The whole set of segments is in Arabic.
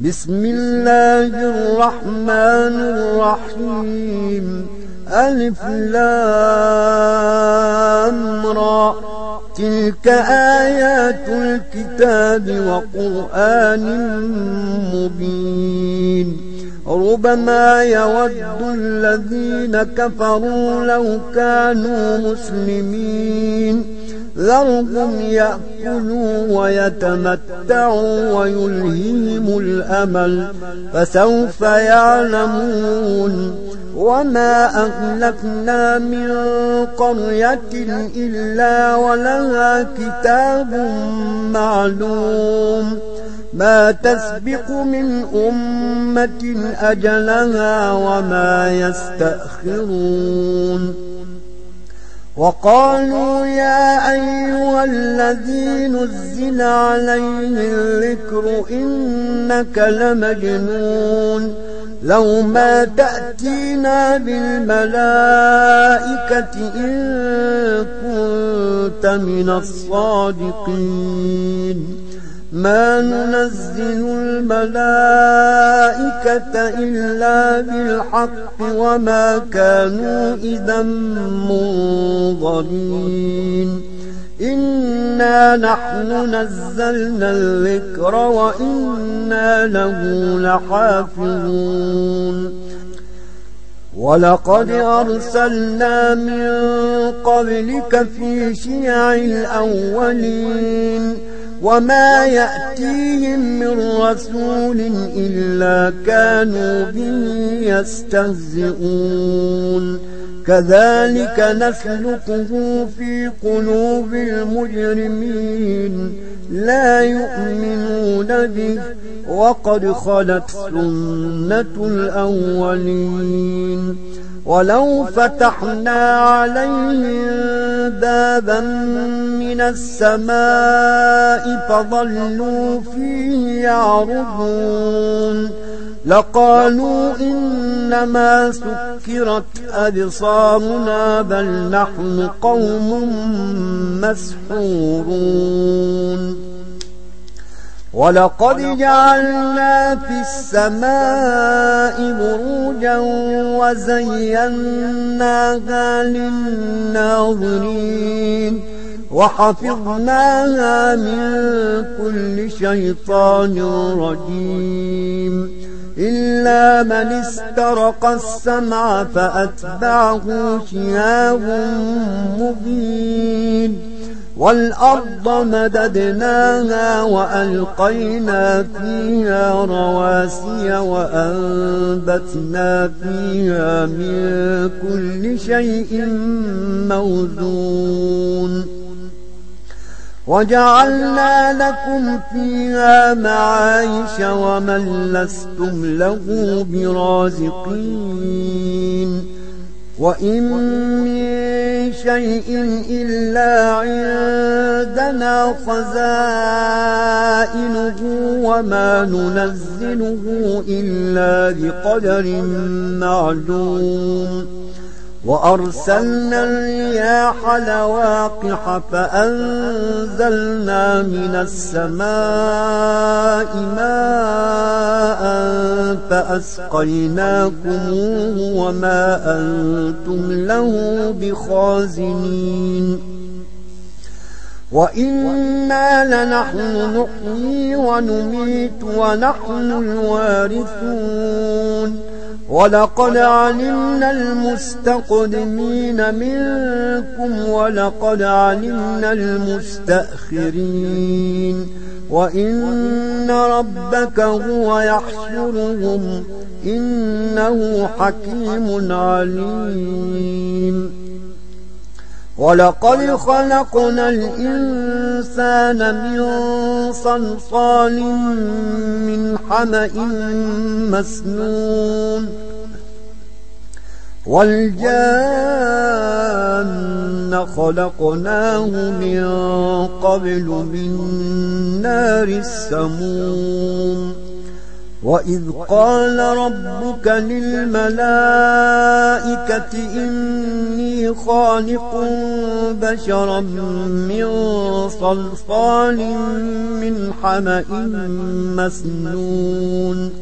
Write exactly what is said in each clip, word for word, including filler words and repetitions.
بسم الله الرحمن الرحيم. ألف لام را. تلك آيات الكتاب وقرآن مبين. ربما يود الذين كفروا لو كانوا مسلمين. ذرهم يأكلوا ويتمتعوا ويلههم الأمل فسوف يعلمون. وما أهلكنا من قرية إلا ولها كتاب معلوم ما تسبق من أمة أجلها وما يستأخرون. وقالوا يا أيها الذي نزل عليه الذكر إنك لمجنون لو ما تأتينا بالملائكة إن كنت من الصادقين. ما ننزل الملائكة إلا بالحق وما كانوا إذا منظرين. إنا نحن نزلنا الذكر وإنا له لحافظون. ولقد أرسلنا من قبلك في شيع الأولين وما يأتيهم من رسول إلا كانوا به يستهزئون. كذلك نسلكه في قلوب المجرمين لا يؤمنون به وقد خلت سنة الأولين. ولو فتحنا عليهم بابا من السماء فظلوا فيه يعرضون لقالوا إنما سكرت أبصارنا بل نحن قوم مسحورون. ولقد جعلنا في السماء بروجا وزيناها للناظرين وحفظناها من كل شيطان رجيم إلا من استرق السمع فأتبعه شهاب مبين. والأرض مددناها وألقينا فيها رواسي وأنبتنا فيها من كل شيء موزون. وجعلنا لكم فيها معايش ومن لستم له برازقين. وإن من شيء إلا عندنا خزائنه وما ننزله إلا بقدر معلوم. وأرسلنا الرياح لواقح فأنزلنا من السماء ماء فأسقيناكموه وما أنتم له بخازنين. وإنا لنحن نحيي ونميت ونحن الوارثون. ولقد علمنا المستقدمين منكم ولقد علمنا المستأخرين وإن ربك هو يحشرهم إنه حكيم عليم. ولقد خلقنا الإنسان من صلصال من حمأ مسنون والجان خلقناه من قبل من نار السموم. وإذ قال ربك للملائكة إني خالق بشرا من صلصال من حمأ مسنون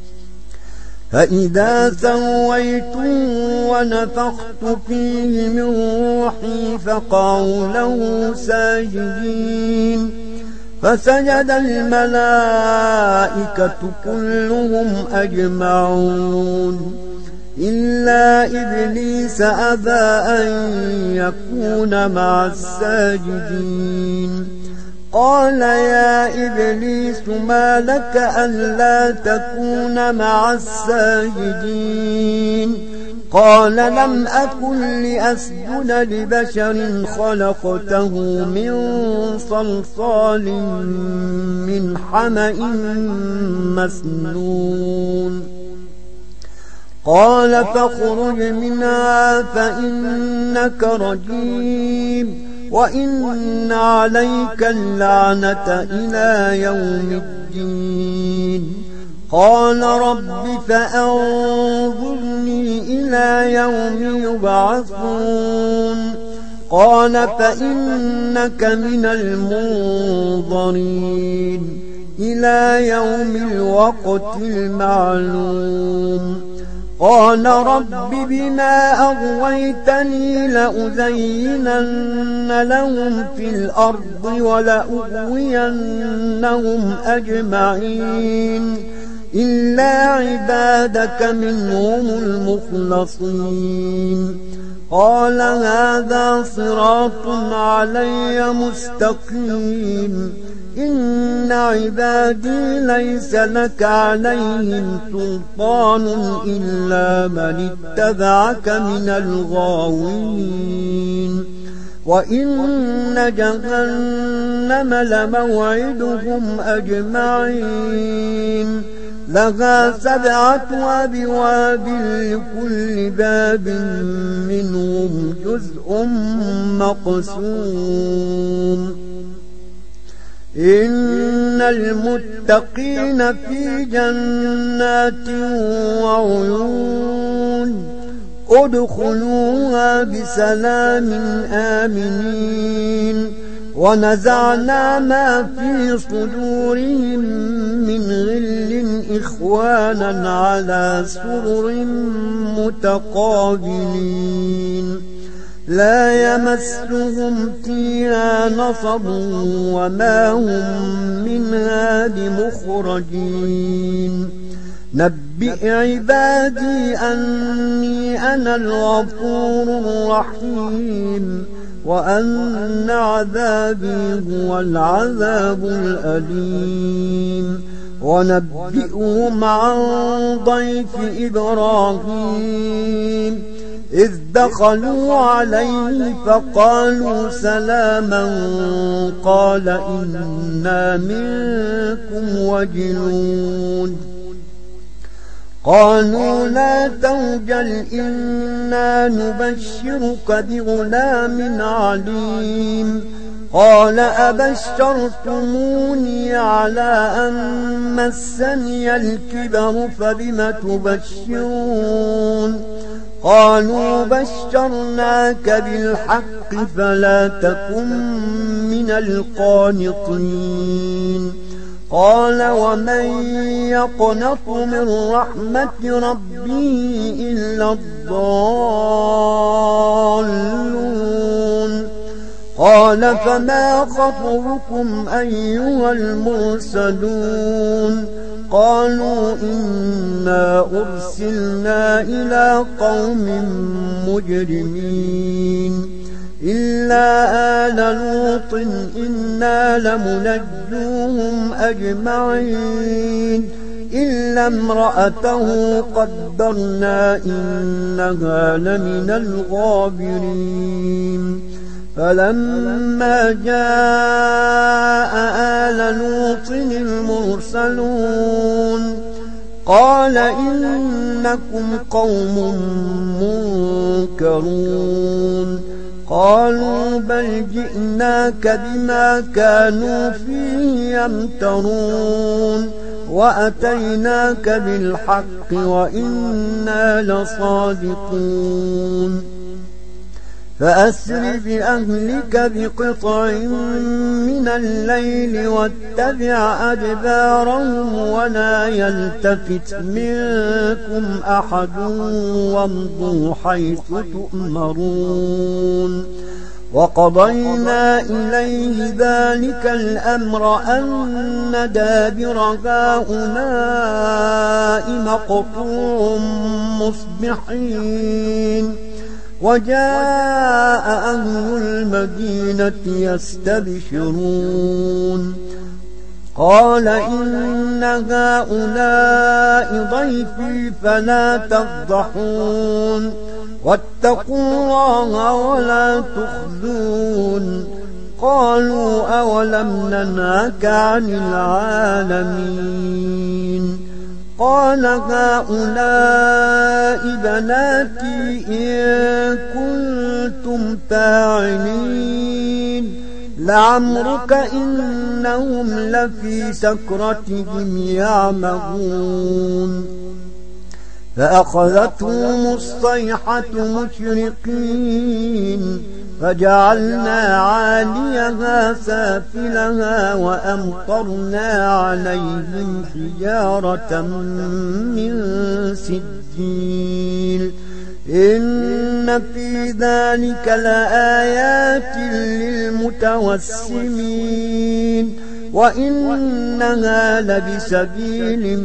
فإذا سويته ونفخت فيه من روحي فقعوا له ساجدين فسجد الملائكة كلهم أجمعون إلا إبليس أبى أن يكون مع الساجدين قال يا إبليس ما لك ألا تكون مع الساجدين قال لم أكن لأسجد لبشر خلقته من صلصال من حمأ مسنون قال فاخرج منها فإنك رجيم وإن عليك اللعنة إلى يوم الدين قال رب فأنظرني إلى يوم يبعثون قال فإنك من المنظرين إلى يوم الوقت المعلوم قال رب بما أغويتني لأزينن لهم في الأرض ولأغوينهم أجمعين إلا عبادك منهم المخلصين قال هذا صراط علي مستقيم إن عبادي ليس لك عليهم سلطان إلا من اتبعك من الغاوين وإن جهنم لموعدهم أجمعين لها سبعة أبواب لكل باب منهم جزء مقسوم إن المتقين في جنات وعيون ادخلوها بسلام آمنين ونزعنا ما في صدورهم من غل إخوانا على سرر متقابلين لا يمسهم فيها نصب وما هم منها بمخرجين نبئ عبادي أني أنا الغفور الرحيم وأن عذابي هو العذاب الأليم ونبئهم عن ضيف إبراهيم إذ دخلوا عليه فقالوا سلاما قال إنا منكم وجلون قالوا لا توجل إنا نبشرك بغلام عليم قال أبشرتموني على أن مسني الكبر فبم تبشرون قالوا بشرناك بالحق فلا تكن من القانطين قال ومن يقنط من رحمة ربه إلا الضالون قال فما خطبكم أيها المرسلون قالوا إنا أرسلنا إلى قوم مجرمين إلا آل لوط إنا لمنجوهم أجمعين إلا امرأته قدرنا إنها لمن الغابرين فلما جاء آل لوط المرسلون قال إنكم قوم منكرون قالوا بل جئناك بما كانوا فيه يمترون وأتيناك بالحق وإنا لصادقون فأسر بأهلك بقطع من الليل واتبع أدبارهم ولا يلتفت منكم أحد وامضوا حيث تؤمرون وقضينا إليه ذلك الأمر أن دابر هؤلاء مقطوع مصبحين وجاء أهل المدينة يستبشرون قال إن هؤلاء ضيفي فلا تفضحون واتقوا الله ولا تخزون قالوا أولم ننهك عن العالمين قال هؤلاء بناتي إن كنتم فاعلين لعمرك إنهم لفي سكرتهم يعمهون فأخذتهم الصيحة مشرقين فجعلنا عاليها سافلها وأمطرنا عليهم حجارة من سجيل إن في ذلك لآيات للمتوسمين وإنها لبسبيل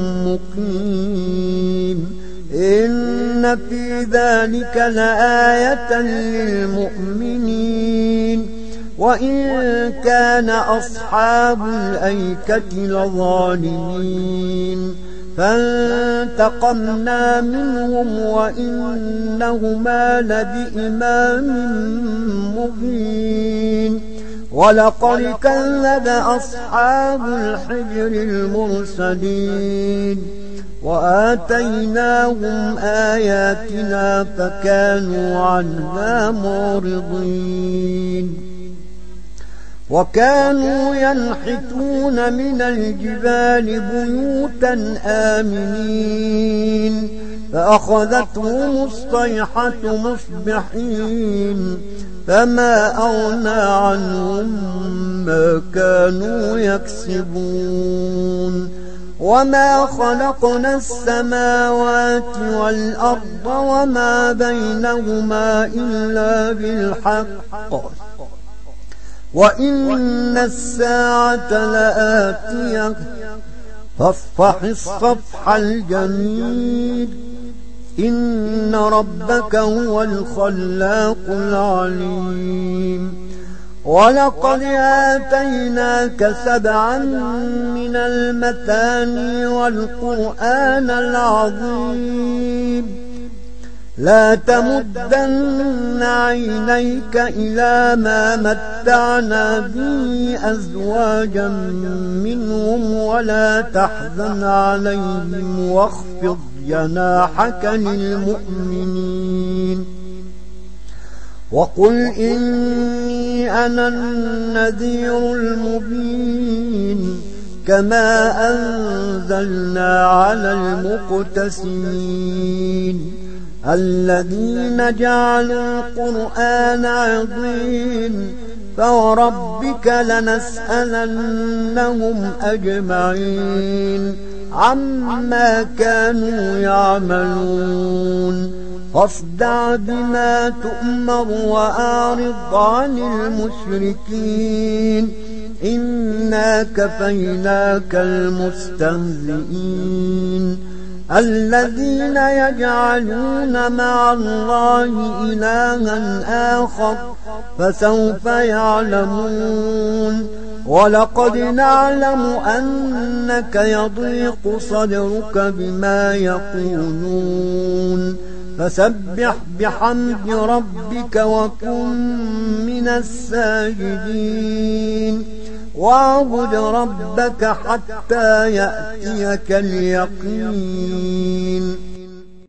مقيم إن في ذلك لآية للمؤمنين وإن كان أصحاب الأيكة لظالمين فانتقمنا منهم وإنهما لبإمام مبين ولقد كذب أصحاب الحجر المرسلين وآتيناهم آياتنا فكانوا عنها معرضين وكانوا ينحتون من الجبال بيوتا آمنين فأخذتهم الصيحة مصبحين فما أغنى عنهم ما كانوا يكسبون وما خلقنا السماوات والأرض وما بينهما إلا بالحق وإن الساعة لآتية فاصفح الصفح الجميل إن ربك هو الخلاق العليم ولقد آتيناك سبعا من المثاني والقرآن العظيم لا تمدن عينيك إلى ما متعنا به أزواجا منهم ولا تحزن عليهم واخفض جناحك للمؤمنين وقل إني أنا النذير المبين كما أنزلنا على المقتسمين الذين جعلوا القرآن عظيم فوربك لنسألنهم أجمعين عما كانوا يعملون فاصدع بما تؤمر وأعرض عن المشركين إنا كفيناك المستهزئين الذين يجعلون مع الله إلها آخر فسوف يعلمون ولقد نعلم أنك يضيق صدرك بما يقولون فسبح بحمد ربك وكن من الساجدين واعبد ربك حتى يأتيك اليقين